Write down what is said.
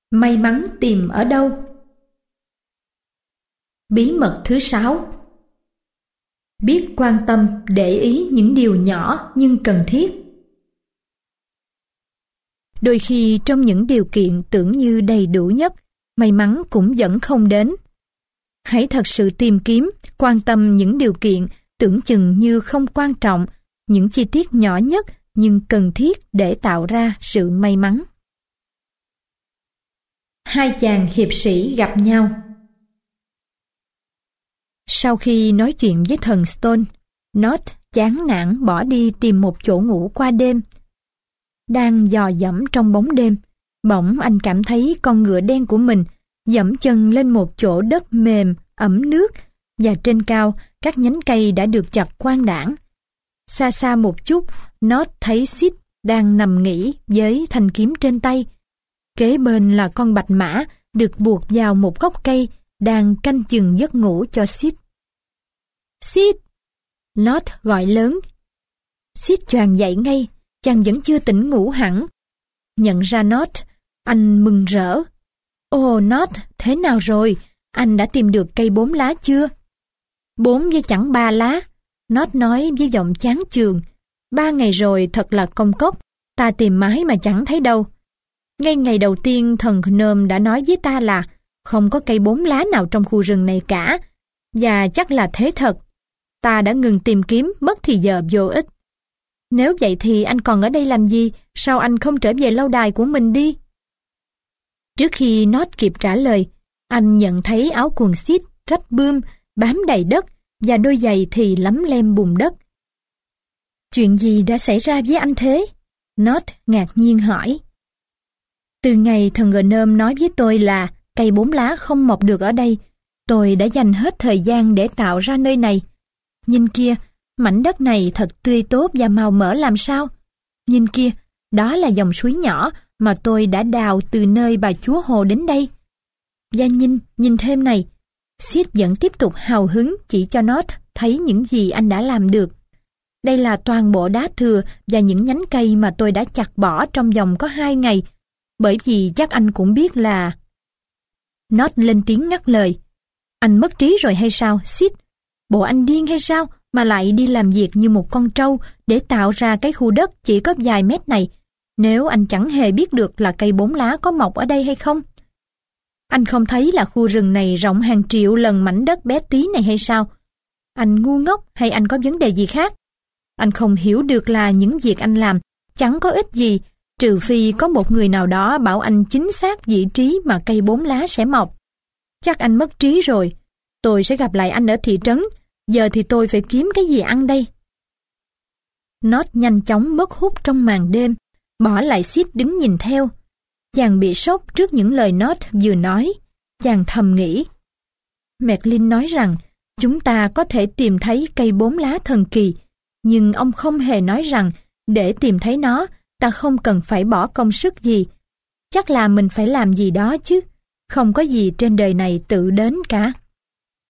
May mắn tìm ở đâu? Bí mật thứ 6. Biết quan tâm, để ý những điều nhỏ nhưng cần thiết. Đôi khi trong những điều kiện tưởng như đầy đủ nhất, may mắn cũng vẫn không đến. Hãy thật sự tìm kiếm, quan tâm những điều kiện tưởng chừng như không quan trọng, những chi tiết nhỏ nhất nhưng cần thiết để tạo ra sự may mắn. Hai chàng hiệp sĩ gặp nhau. Sau khi nói chuyện với thần Stone, Nod chán nản bỏ đi tìm một chỗ ngủ qua đêm. Đang dò dẫm trong bóng đêm, bỗng anh cảm thấy con ngựa đen của mình dẫm chân lên một chỗ đất mềm, ẩm nước, và trên cao các nhánh cây đã được chặt quang đãng. Xa xa một chút, Nod thấy Sid đang nằm nghỉ với thanh kiếm trên tay. Kế bên là con bạch mã được buộc vào một gốc cây đang canh chừng giấc ngủ cho Sid. Sid! Nod gọi lớn. Sid choàng dậy ngay, chàng vẫn chưa tỉnh ngủ hẳn. Nhận ra Nod, anh mừng rỡ. Ồ Nod, thế nào rồi? Anh đã tìm được cây 4 lá chưa? 4 với chẳng 3 lá. Nod nói với giọng chán chường. 3 ngày rồi thật là công cốc. Ta tìm mãi mà chẳng thấy đâu. Ngay ngày đầu tiên thần Gnome đã nói với ta là không có cây 4 lá nào trong khu rừng này cả. Và chắc là thế thật. Ta đã ngừng tìm kiếm, mất thì giờ vô ích. Nếu vậy thì anh còn ở đây làm gì? Sao anh không trở về lâu đài của mình đi? Trước khi Nod kịp trả lời, anh nhận thấy áo quần Sid rách bươm, bám đầy đất, và đôi giày thì lấm lem bùn đất. Chuyện gì đã xảy ra với anh thế? Nod ngạc nhiên hỏi. Từ ngày thần Gnome nói với tôi là cây 4 lá không mọc được ở đây, tôi đã dành hết thời gian để tạo ra nơi này. Nhìn kia, mảnh đất này thật tươi tốt và màu mỡ làm sao. Nhìn kia, đó là dòng suối nhỏ mà tôi đã đào từ nơi bà chúa hồ đến đây. Và nhìn thêm này. Sid vẫn tiếp tục hào hứng chỉ cho Nod thấy những gì anh đã làm được. Đây là toàn bộ đá thừa và những nhánh cây mà tôi đã chặt bỏ trong vòng có 2 ngày, bởi vì chắc anh cũng biết là... Nod lên tiếng ngắt lời. Anh mất trí rồi hay sao, Sid? Bộ anh điên hay sao mà lại đi làm việc như một con trâu để tạo ra cái khu đất chỉ có vài mét này, nếu anh chẳng hề biết được là cây 4 lá có mọc ở đây hay không? Anh không thấy là khu rừng này rộng hàng triệu lần mảnh đất bé tí này hay sao? Anh ngu ngốc hay anh có vấn đề gì khác? Anh không hiểu được là những việc anh làm chẳng có ích gì, trừ phi có một người nào đó bảo anh chính xác vị trí mà cây 4 lá sẽ mọc. Chắc anh mất trí rồi. Tôi sẽ gặp lại anh ở thị trấn. Giờ thì tôi phải kiếm cái gì ăn đây. Nod nhanh chóng mất hút trong màn đêm, bỏ lại Sid đứng nhìn theo. Chàng bị sốc trước những lời Nod vừa nói. Chàng thầm nghĩ. Merlin nói rằng chúng ta có thể tìm thấy cây 4 lá thần kỳ, nhưng ông không hề nói rằng để tìm thấy nó, ta không cần phải bỏ công sức gì. Chắc là mình phải làm gì đó chứ. Không có gì trên đời này tự đến cả.